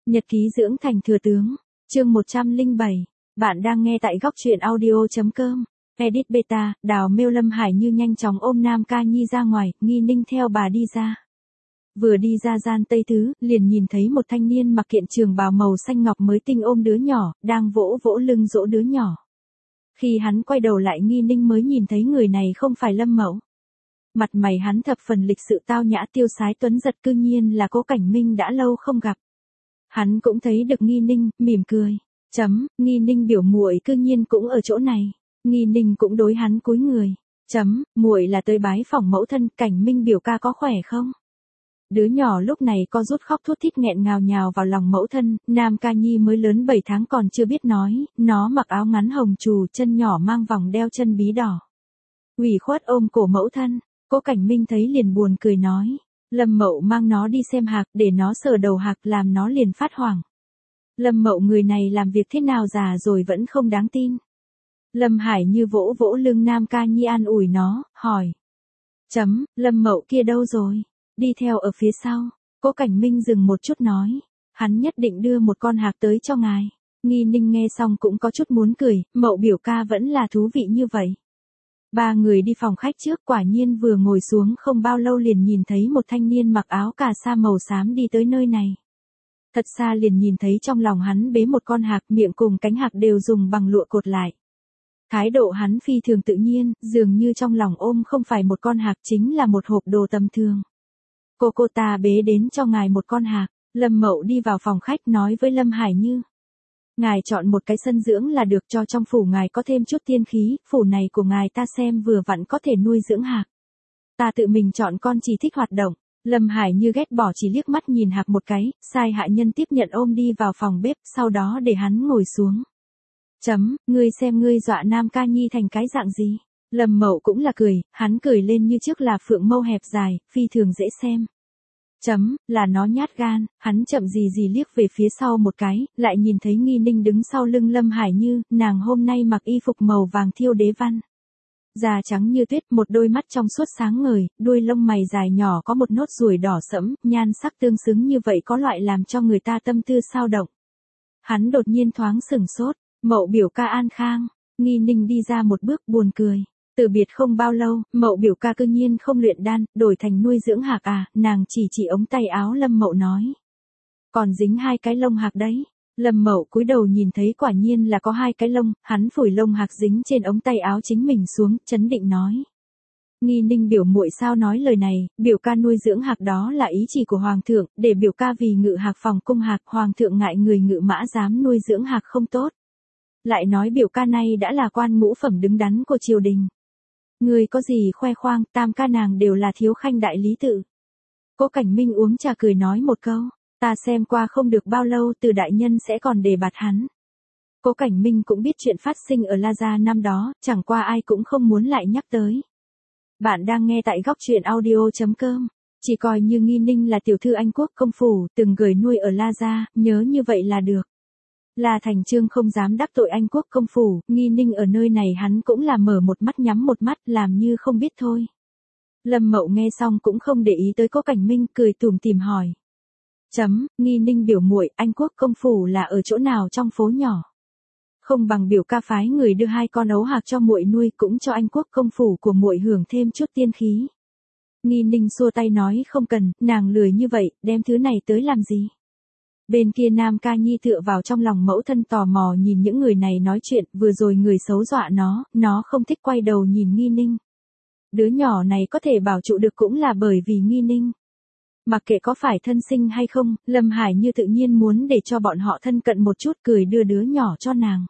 Nhật ký dưỡng thành thừa tướng, chương 107, bạn đang nghe tại góc truyện audio.com. Edit beta, Đào Mêu Lâm Hải Như nhanh chóng ôm Nam Ca Nhi ra ngoài, Nghi Ninh theo bà đi ra. Vừa đi ra gian Tây Thứ, liền nhìn thấy một thanh niên mặc kiện trường bào màu xanh ngọc mới tinh ôm đứa nhỏ, đang vỗ vỗ lưng dỗ đứa nhỏ. Khi hắn quay đầu lại Nghi Ninh mới nhìn thấy người này không phải Lâm Mậu. Mặt mày hắn thập phần lịch sự tao nhã tiêu sái tuấn giật, cư nhiên là Cố Cảnh Minh đã lâu không gặp. Hắn cũng thấy được Nghi Ninh, mỉm cười. Nghi Ninh biểu muội cư nhiên cũng ở chỗ này. Nghi Ninh cũng đối hắn cúi người. Muội là tới bái phỏng mẫu thân, Cảnh Minh biểu ca có khỏe không? Đứa nhỏ lúc này co rút khóc thút thít nghẹn ngào nhào vào lòng mẫu thân, Nam Ca Nhi mới lớn 7 tháng còn chưa biết nói, nó mặc áo ngắn hồng trù, chân nhỏ mang vòng đeo chân bí đỏ. Ủy khuất ôm cổ mẫu thân, Cố Cảnh Minh thấy liền buồn cười nói. Lâm Mậu mang nó đi xem hạc, để nó sờ đầu hạc làm nó liền phát hoảng. Lâm Mậu người này làm việc thế nào già rồi vẫn không đáng tin. Lâm Hải Như vỗ vỗ lưng Nam Ca Nhi an ủi nó, hỏi. Lâm Mậu kia đâu rồi? Đi theo ở phía sau. Cố Cảnh Minh dừng một chút nói. Hắn nhất định đưa một con hạc tới cho ngài. Nghi Ninh nghe xong cũng có chút muốn cười, Mậu biểu ca vẫn là thú vị như vậy. Ba người đi phòng khách trước, quả nhiên vừa ngồi xuống không bao lâu liền nhìn thấy một thanh niên mặc áo cà sa màu xám đi tới nơi này. Thật xa liền nhìn thấy trong lòng hắn bế một con hạc, miệng cùng cánh hạc đều dùng bằng lụa cột lại. Thái độ hắn phi thường tự nhiên, dường như trong lòng ôm không phải một con hạc chính là một hộp đồ tầm thường. Cô ta bế đến cho ngài một con hạc. Lâm Mậu đi vào phòng khách nói với Lâm Hải Như. Ngài chọn một cái sân dưỡng là được, cho trong phủ ngài có thêm chút tiên khí, phủ này của ngài ta xem vừa vặn có thể nuôi dưỡng hạc. Ta tự mình chọn con chỉ thích hoạt động. Lâm Hải Như ghét bỏ chỉ liếc mắt nhìn hạc một cái, sai hạ nhân tiếp nhận ôm đi vào phòng bếp, sau đó để hắn ngồi xuống. Ngươi xem ngươi dọa Nam Ca Nhi thành cái dạng gì? Lâm Mậu cũng là cười, hắn cười lên như trước là phượng mâu hẹp dài, phi thường dễ xem. Là nó nhát gan, hắn chậm gì liếc về phía sau một cái, lại nhìn thấy Nghi Ninh đứng sau lưng Lâm Hải Như, nàng hôm nay mặc y phục màu vàng thiêu đế văn. Da trắng như tuyết, một đôi mắt trong suốt sáng ngời, đuôi lông mày dài nhỏ có một nốt ruồi đỏ sẫm, nhan sắc tương xứng như vậy có loại làm cho người ta tâm tư xao động. Hắn đột nhiên thoáng sửng sốt, Mậu biểu ca an khang. Nghi Ninh đi ra một bước buồn cười. Từ biệt không bao lâu, Mậu biểu ca cư nhiên không luyện đan, đổi thành nuôi dưỡng hạc à, nàng chỉ ống tay áo Lâm Mậu nói. Còn dính 2 cái lông hạc đấy. Lâm Mậu cúi đầu nhìn thấy quả nhiên là có 2 cái lông, hắn phủi lông hạc dính trên ống tay áo chính mình xuống, chấn định nói. Nghi Ninh biểu muội sao nói lời này, biểu ca nuôi dưỡng hạc đó là ý chỉ của Hoàng thượng, để biểu ca vì ngự hạc phòng cung hạc, Hoàng thượng ngại người ngự mã dám nuôi dưỡng hạc không tốt. Lại nói biểu ca này đã là quan ngũ phẩm đứng đắn của triều đình. Người có gì khoe khoang, tam ca nàng đều là thiếu khanh đại lý tự. Cố Cảnh Minh uống trà cười nói một câu, ta xem qua không được bao lâu Từ đại nhân sẽ còn đề bạt hắn. Cố Cảnh Minh cũng biết chuyện phát sinh ở La Gia năm đó, chẳng qua ai cũng không muốn lại nhắc tới. Bạn đang nghe tại góc truyện audio.com, chỉ coi như Nghi Ninh là tiểu thư Anh quốc công phủ, từng gửi nuôi ở La Gia, nhớ như vậy là được. La Thành Chương không dám đắc tội Anh quốc công phủ, Nghi Ninh ở nơi này hắn cũng là mở một mắt nhắm một mắt, làm như không biết thôi. Lâm Mậu nghe xong cũng không để ý tới Cố Cảnh Minh, cười tủm tỉm hỏi. Nghi Ninh biểu muội, Anh quốc công phủ là ở chỗ nào trong phố nhỏ? Không bằng biểu ca phái người đưa 2 con ấu hạc cho muội nuôi, cũng cho Anh quốc công phủ của muội hưởng thêm chút tiên khí. Nghi Ninh xua tay nói không cần, nàng lười như vậy, đem thứ này tới làm gì? Bên kia Nam Ca Nhi tựa vào trong lòng mẫu thân tò mò nhìn những người này nói chuyện, vừa rồi người xấu dọa nó không thích quay đầu nhìn Nghi Ninh. Đứa nhỏ này có thể bảo trụ được cũng là bởi vì Nghi Ninh. Mặc kệ có phải thân sinh hay không, Lâm Hải Như tự nhiên muốn để cho bọn họ thân cận một chút, cười đưa đứa nhỏ cho nàng.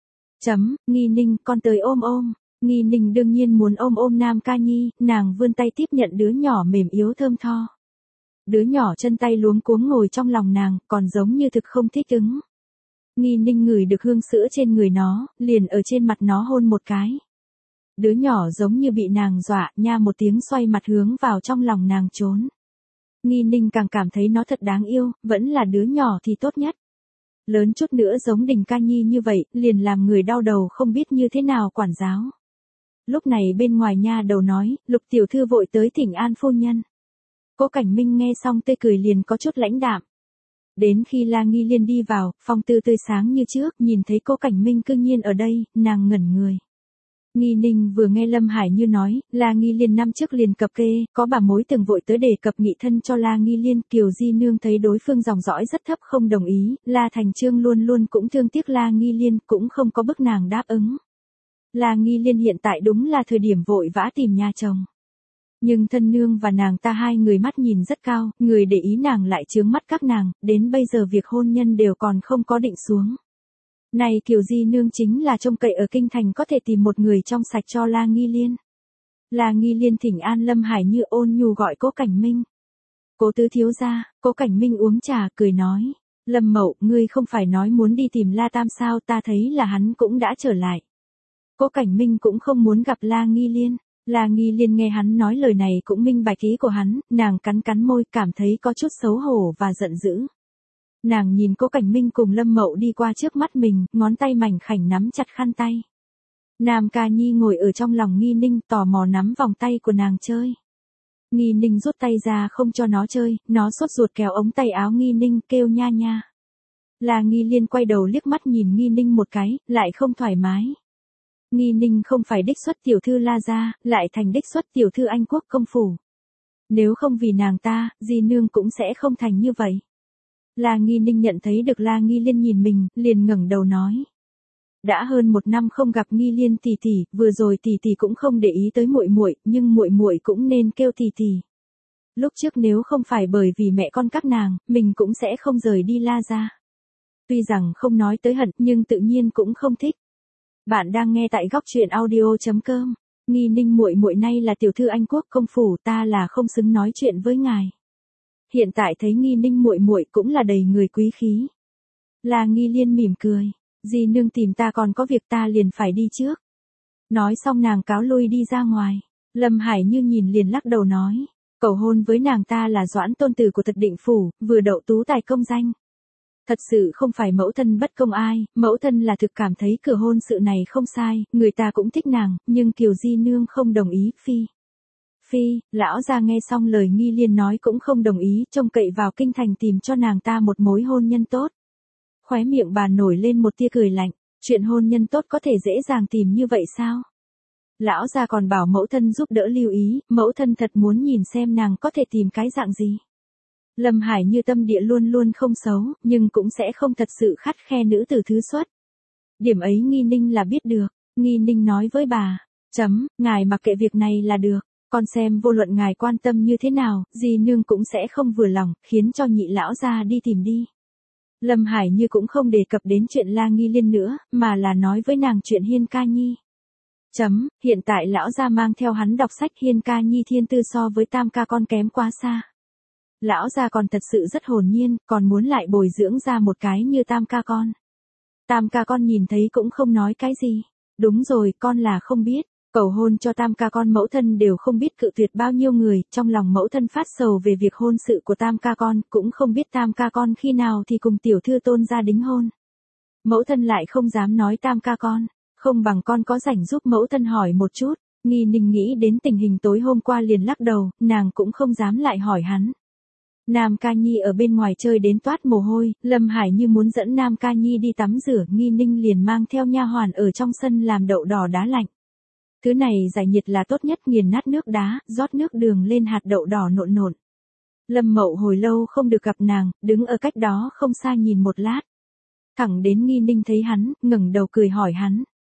Nghi Ninh, con tới ôm ôm. Nghi Ninh đương nhiên muốn ôm Nam Ca Nhi, nàng vươn tay tiếp nhận đứa nhỏ mềm yếu thơm tho. Đứa nhỏ chân tay luống cuống ngồi trong lòng nàng, còn giống như thực không thích ứng. Nghi Ninh ngửi được hương sữa trên người nó, liền ở trên mặt nó hôn một cái. Đứa nhỏ giống như bị nàng dọa, nha một tiếng xoay mặt hướng vào trong lòng nàng trốn. Nghi Ninh càng cảm thấy nó thật đáng yêu, vẫn là đứa nhỏ thì tốt nhất. Lớn chút nữa giống Đình Ca Nhi như vậy, liền làm người đau đầu không biết như thế nào quản giáo. Lúc này bên ngoài nha đầu nói, Lục tiểu thư vội tới thỉnh an phu nhân. Cố Cảnh Minh nghe xong tươi cười liền có chút lãnh đạm. Đến khi La Nghi Liên đi vào, phong tư tươi sáng như trước, nhìn thấy Cố Cảnh Minh cư nhiên ở đây, nàng ngẩn người. Nghi Ninh vừa nghe Lâm Hải Như nói, La Nghi Liên năm trước liền cập kê, có bà mối từng vội tới đề cập nghị thân cho La Nghi Liên, Kiều Di Nương thấy đối phương dòng dõi rất thấp không đồng ý, La Thành Trương luôn luôn cũng thương tiếc La Nghi Liên, cũng không có bức nàng đáp ứng. La Nghi Liên hiện tại đúng là thời điểm vội vã tìm nhà chồng. Nhưng thân nương và nàng ta hai người mắt nhìn rất cao, người để ý nàng lại chướng mắt các nàng, đến bây giờ việc hôn nhân đều còn không có định xuống. Này Kiều Di Nương chính là trông cậy ở kinh thành có thể tìm một người trong sạch cho La Nghi Liên. La Nghi Liên thỉnh an Lâm Hải Như ôn nhu gọi Cố Cảnh Minh. Cố tứ thiếu gia. Cố Cảnh Minh uống trà cười nói. Lâm Mậu, ngươi không phải nói muốn đi tìm La Tam sao, ta thấy là hắn cũng đã trở lại. Cố Cảnh Minh cũng không muốn gặp La Nghi Liên. La Nghi Liên nghe hắn nói lời này cũng minh bạch ý của hắn, nàng cắn cắn môi cảm thấy có chút xấu hổ và giận dữ. Nàng nhìn Cố Cảnh Minh cùng Lâm Mậu đi qua trước mắt mình, ngón tay mảnh khảnh nắm chặt khăn tay. Nam Ca Nhi ngồi ở trong lòng Nghi Ninh tò mò nắm vòng tay của nàng chơi. Nghi Ninh rút tay ra không cho nó chơi, nó sốt ruột kéo ống tay áo Nghi Ninh kêu nha nha. La Nghi Liên quay đầu liếc mắt nhìn Nghi Ninh một cái, lại không thoải mái. Nghi Ninh không phải đích xuất tiểu thư La gia, lại thành đích xuất tiểu thư Anh quốc công phủ. Nếu không vì nàng ta, Di Nương cũng sẽ không thành như vậy. La Nghi Ninh nhận thấy được La Nghi Liên nhìn mình, liền ngẩng đầu nói. Đã hơn 1 năm không gặp Nghi Liên tỷ tỷ, vừa rồi tỷ tỷ cũng không để ý tới muội muội, nhưng muội muội cũng nên kêu tỷ tỷ. Lúc trước nếu không phải bởi vì mẹ con các nàng, mình cũng sẽ không rời đi La gia. Tuy rằng không nói tới hận, nhưng tự nhiên cũng không thích. Bạn đang nghe tại góc truyện audio.com. Nghi Ninh muội muội nay là tiểu thư Anh quốc công phủ, ta là không xứng nói chuyện với ngài. Hiện tại thấy Nghi Ninh muội muội cũng là đầy người quý khí. La Nghi Liên mỉm cười, Di Nương tìm ta còn có việc ta liền phải đi trước. Nói xong nàng cáo lui đi ra ngoài. Lâm Hải Như nhìn liền lắc đầu nói, cầu hôn với nàng ta là Doãn tôn tử của Thật Định phủ, vừa đậu tú tài công danh. Thật sự không phải mẫu thân bất công ai, mẫu thân là thực cảm thấy cửa hôn sự này không sai, người ta cũng thích nàng, nhưng Kiều Di Nương không đồng ý, Phi, lão gia nghe xong lời Nghi Liên nói cũng không đồng ý, trông cậy vào kinh thành tìm cho nàng ta một mối hôn nhân tốt. Khóe miệng bà nổi lên một tia cười lạnh, chuyện hôn nhân tốt có thể dễ dàng tìm như vậy sao? Lão gia còn bảo mẫu thân giúp đỡ lưu ý, mẫu thân thật muốn nhìn xem nàng có thể tìm cái dạng gì. Lâm Hải Như tâm địa luôn luôn không xấu, nhưng cũng sẽ không thật sự khắt khe nữ tử thứ xuất. Điểm ấy Nghi Ninh là biết được, Nghi Ninh nói với bà, ngài mặc kệ việc này là được, con xem vô luận ngài quan tâm như thế nào, Di Nương cũng sẽ không vừa lòng, khiến cho nhị lão gia đi tìm đi. Lâm Hải Như cũng không đề cập đến chuyện La Nghi Liên nữa, mà là nói với nàng chuyện Hiên Ca Nhi. Hiện tại lão gia mang theo hắn đọc sách Hiên Ca Nhi thiên tư so với Tam ca con kém quá xa. Lão gia còn thật sự rất hồn nhiên, còn muốn lại bồi dưỡng ra một cái như Tam ca con. Tam ca con nhìn thấy cũng không nói cái gì. Đúng rồi, con là không biết. Cầu hôn cho Tam ca con mẫu thân đều không biết cự tuyệt bao nhiêu người, trong lòng mẫu thân phát sầu về việc hôn sự của Tam ca con, cũng không biết Tam ca con khi nào thì cùng tiểu thư Tôn gia đính hôn. Mẫu thân lại không dám nói Tam ca con, không bằng con có rảnh giúp mẫu thân hỏi một chút. Nghi Ninh nghĩ đến tình hình tối hôm qua liền lắc đầu, nàng cũng không dám lại hỏi hắn. Nam Ca Nhi ở bên ngoài chơi đến toát mồ hôi, Lâm Hải Như muốn dẫn Nam Ca Nhi đi tắm rửa, Nghi Ninh liền mang theo nha hoàn ở trong sân làm đậu đỏ đá lạnh. Thứ này giải nhiệt là tốt nhất, nghiền nát nước đá, rót nước đường lên hạt đậu đỏ nộn nộn. Lâm Mậu hồi lâu không được gặp nàng, đứng ở cách đó không xa nhìn một lát. Thẳng đến Nghi Ninh thấy hắn, ngẩng đầu cười hỏi hắn.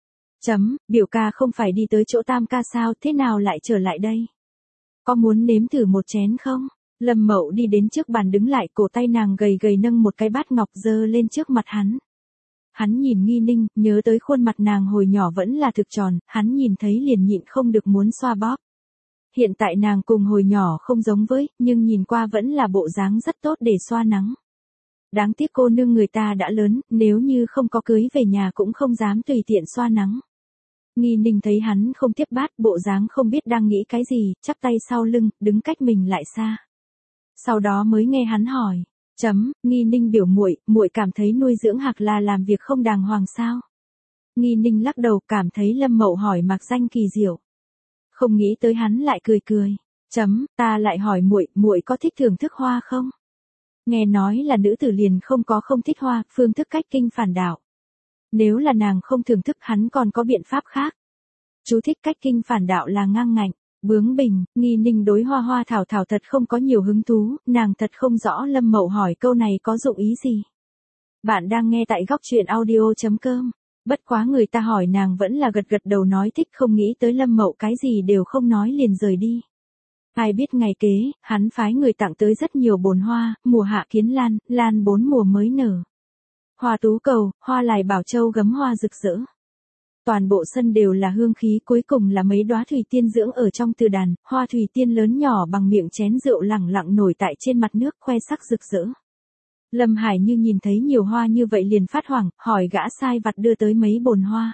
Biểu ca không phải đi tới chỗ Tam ca sao, thế nào lại trở lại đây? Có muốn nếm thử một chén không? Lâm Mậu đi đến trước bàn đứng lại, cổ tay nàng gầy gầy nâng một cái bát ngọc dơ lên trước mặt hắn. Hắn nhìn Nghi Ninh, nhớ tới khuôn mặt nàng hồi nhỏ vẫn là thực tròn, hắn nhìn thấy liền nhịn không được muốn xoa bóp. Hiện tại nàng cùng hồi nhỏ không giống với, nhưng nhìn qua vẫn là bộ dáng rất tốt để xoa nắng. Đáng tiếc cô nương người ta đã lớn, nếu như không có cưới về nhà cũng không dám tùy tiện xoa nắng. Nghi Ninh thấy hắn không tiếp bát, bộ dáng không biết đang nghĩ cái gì, chắp tay sau lưng, đứng cách mình lại xa. Sau đó mới nghe hắn hỏi, Nghi Ninh biểu muội cảm thấy nuôi dưỡng Hạc là làm việc không đàng hoàng sao? Nghi Ninh lắc đầu, cảm thấy Lâm Mậu hỏi mạc danh kỳ diệu. Không nghĩ tới hắn lại cười cười. Ta lại hỏi muội có thích thưởng thức hoa không? Nghe nói là nữ tử liền không có không thích hoa, phương thức cách kinh phản đạo. Nếu là nàng không thưởng thức hắn còn có biện pháp khác. Chú thích cách kinh phản đạo là ngang ngạnh, bướng bỉnh, Nghi Ninh đối Hoa Hoa Thảo Thảo thật không có nhiều hứng thú, nàng thật không rõ Lâm Mậu hỏi câu này có dụng ý gì. Bạn đang nghe tại góc truyện audio.com. Bất quá người ta hỏi nàng vẫn là gật gật đầu nói thích, không nghĩ tới Lâm Mậu cái gì đều không nói liền rời đi. Ai biết ngày kế, hắn phái người tặng tới rất nhiều bồn hoa, mùa hạ kiến lan, lan 4 mùa mới nở. Hoa tú cầu, hoa lài bảo châu gấm hoa rực rỡ. Toàn bộ sân đều là hương khí, cuối cùng là mấy đóa thủy tiên dưỡng ở trong từ đàn, hoa thủy tiên lớn nhỏ bằng miệng chén rượu lẳng lặng nổi tại trên mặt nước khoe sắc rực rỡ. Lâm Hải Như nhìn thấy nhiều hoa như vậy liền phát hoảng, hỏi gã sai vặt đưa tới mấy bồn hoa.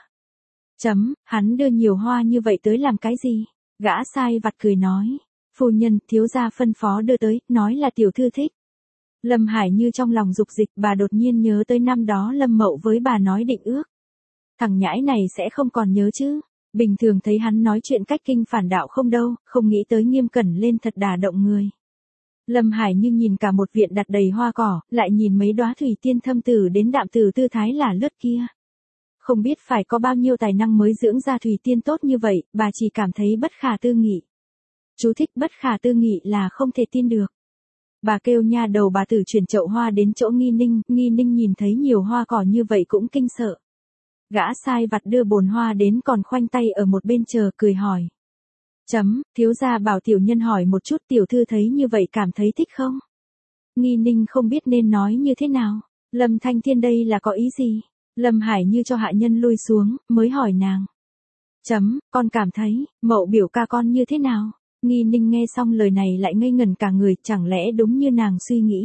Hắn đưa nhiều hoa như vậy tới làm cái gì? Gã sai vặt cười nói. Phu nhân, thiếu gia phân phó đưa tới, nói là tiểu thư thích. Lâm Hải Như trong lòng dục dịch, bà đột nhiên nhớ tới năm đó Lâm Mậu với bà nói định ước. Thằng nhãi này sẽ không còn nhớ chứ. Bình thường thấy hắn nói chuyện cách kinh phản đạo không đâu, không nghĩ tới nghiêm cẩn lên thật đả động người. Lâm Hải Như nhìn cả một viện đặt đầy hoa cỏ, lại nhìn mấy đóa thủy tiên thâm tử đến đạm tử tư thái là lướt kia. Không biết phải có bao nhiêu tài năng mới dưỡng ra thủy tiên tốt như vậy, bà chỉ cảm thấy bất khả tư nghị. Chú thích bất khả tư nghị là không thể tin được. Bà kêu nha đầu bà tử chuyển chậu hoa đến chỗ Nghi Ninh nhìn thấy nhiều hoa cỏ như vậy cũng kinh sợ. Gã sai vặt đưa bồn hoa đến còn khoanh tay ở một bên chờ cười hỏi. Thiếu gia bảo tiểu nhân hỏi một chút tiểu thư thấy như vậy cảm thấy thích không? Nghi Ninh không biết nên nói như thế nào. Lâm Thanh Thiên đây là có ý gì? Lâm Hải Như cho hạ nhân lui xuống, mới hỏi nàng. Con cảm thấy, Mậu biểu ca con như thế nào? Nghi Ninh nghe xong lời này lại ngây ngẩn cả người, chẳng lẽ đúng như nàng suy nghĩ.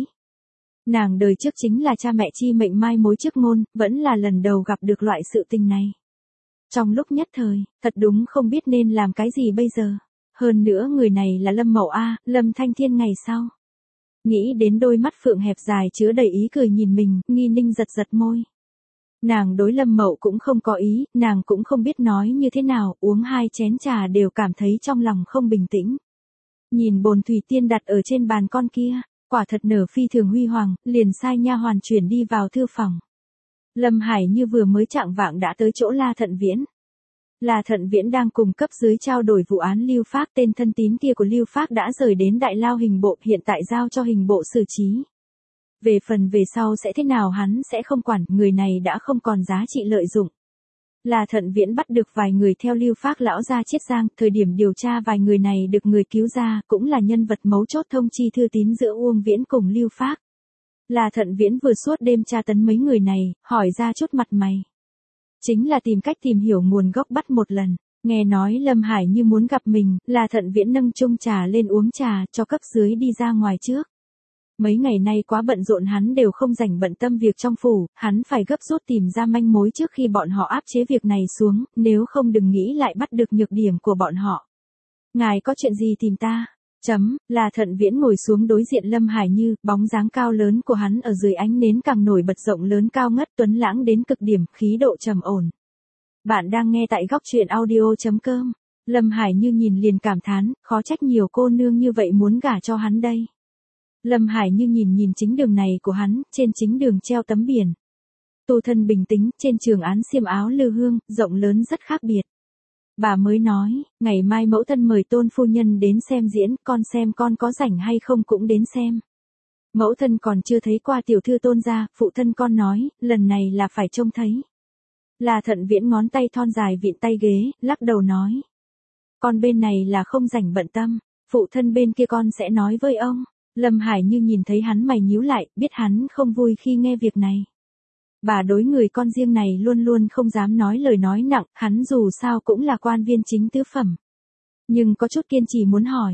Nàng đời trước chính là cha mẹ chi mệnh mai mối trước ngôn, vẫn là lần đầu gặp được loại sự tình này. Trong lúc nhất thời, thật đúng không biết nên làm cái gì bây giờ. Hơn nữa người này là Lâm Mậu A, Lâm Thanh Thiên ngày sau. Nghĩ đến đôi mắt phượng hẹp dài chứa đầy ý cười nhìn mình, Nghi Ninh giật giật môi. Nàng đối Lâm Mậu cũng không có ý, nàng cũng không biết nói như thế nào, uống 2 chén trà đều cảm thấy trong lòng không bình tĩnh. Nhìn bồn thủy tiên đặt ở trên bàn con kia, quả thật nở phi thường huy hoàng, liền sai nha hoàn chuyển đi vào thư phòng. Lâm Hải Như vừa mới chạng vạng đã tới chỗ La Thận Viễn. La Thận Viễn đang cùng cấp dưới trao đổi vụ án Lưu Phác, tên thân tín kia của Lưu Phác đã rời đến đại lao hình bộ, hiện tại giao cho hình bộ xử trí. Về phần về sau sẽ thế nào hắn sẽ không quản, người này đã không còn giá trị lợi dụng. La Thận Viễn bắt được vài người theo Lưu Phác lão gia Chiết Giang, thời điểm điều tra vài người này được người cứu ra, cũng là nhân vật mấu chốt thông chi thư tín giữa Uông Viễn cùng Lưu Phác. La Thận Viễn vừa suốt đêm tra tấn mấy người này, hỏi ra chút mặt mày. Chính là tìm cách tìm hiểu nguồn gốc bắt một lần. Nghe nói Lâm Hải Như muốn gặp mình, La Thận Viễn nâng chung trà lên uống trà, cho cấp dưới đi ra ngoài trước. Mấy ngày nay quá bận rộn hắn đều không rảnh bận tâm việc trong phủ, hắn phải gấp rút tìm ra manh mối trước khi bọn họ áp chế việc này xuống, nếu không đừng nghĩ lại bắt được nhược điểm của bọn họ. Ngài có chuyện gì tìm ta? La Thận Viễn ngồi xuống đối diện Lâm Hải Như, bóng dáng cao lớn của hắn ở dưới ánh nến càng nổi bật, rộng lớn cao ngất, tuấn lãng đến cực điểm, khí độ trầm ổn. Bạn đang nghe tại góc truyện audio.com. Lâm Hải Như nhìn liền cảm thán, khó trách nhiều cô nương như vậy muốn gả cho hắn đây. Lâm Hải Như nhìn chính đường này của hắn, trên chính đường treo tấm biển. Tu thân bình tĩnh, trên trường án xiêm áo lư hương, rộng lớn rất khác biệt. Bà mới nói, ngày mai mẫu thân mời Tôn phu nhân đến xem diễn, con xem con có rảnh hay không cũng đến xem. Mẫu thân còn chưa thấy qua tiểu thư Tôn gia, phụ thân con nói, lần này là phải trông thấy. La Thận Viễn ngón tay thon dài vịn tay ghế, lắc đầu nói. Con bên này là không rảnh bận tâm, phụ thân bên kia con sẽ nói với ông. Lâm Hải Như nhìn thấy hắn mày nhíu lại, biết hắn không vui khi nghe việc này. Bà đối người con riêng này luôn luôn không dám nói lời nói nặng, hắn dù sao cũng là quan viên chính tứ phẩm. Nhưng có chút kiên trì muốn hỏi.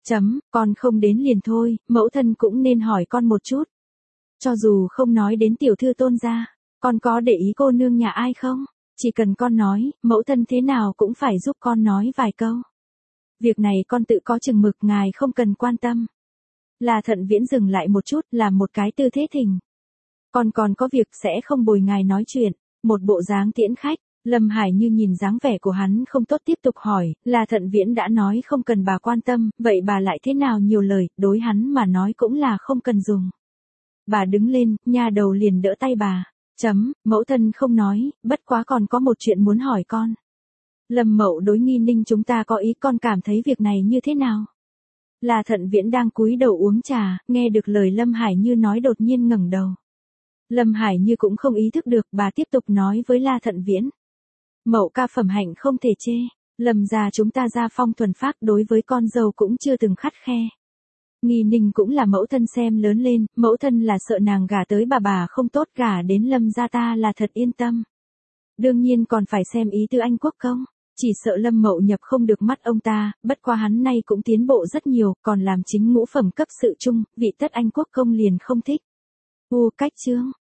Con không đến liền thôi, mẫu thân cũng nên hỏi con một chút. Cho dù không nói đến tiểu thư Tôn gia, con có để ý cô nương nhà ai không? Chỉ cần con nói, mẫu thân thế nào cũng phải giúp con nói vài câu. Việc này con tự có chừng mực, ngài không cần quan tâm. La Thận Viễn dừng lại một chút, làm một cái tư thế thỉnh. Con còn có việc sẽ không bồi ngài nói chuyện, một bộ dáng tiễn khách. Lâm Hải Như nhìn dáng vẻ của hắn không tốt tiếp tục hỏi, La Thận Viễn đã nói không cần bà quan tâm, vậy bà lại thế nào nhiều lời, đối hắn mà nói cũng là không cần dùng. Bà đứng lên, nha đầu liền đỡ tay bà. Mẫu thân không nói, bất quá còn có một chuyện muốn hỏi con. Lâm Mậu đối Nghi Ninh chúng ta có ý, con cảm thấy việc này như thế nào? La Thận Viễn đang cúi đầu uống trà, nghe được lời Lâm Hải Như nói đột nhiên ngẩng đầu. Lâm Hải Như cũng không ý thức được, bà tiếp tục nói với La Thận Viễn. Mậu ca phẩm hạnh không thể chê, Lâm gia chúng ta gia phong thuần phác, đối với con dâu cũng chưa từng khắt khe. Nghi Ninh cũng là mẫu thân xem lớn lên, mẫu thân là sợ nàng gả tới bà không tốt, gả đến Lâm gia ta là thật yên tâm. Đương nhiên còn phải xem ý tư anh quốc công, chỉ sợ Lâm Mậu nhập không được mắt ông ta, bất qua hắn nay cũng tiến bộ rất nhiều, còn làm chính ngũ phẩm cấp sự trung, vị tất anh quốc công liền không thích. Cách chương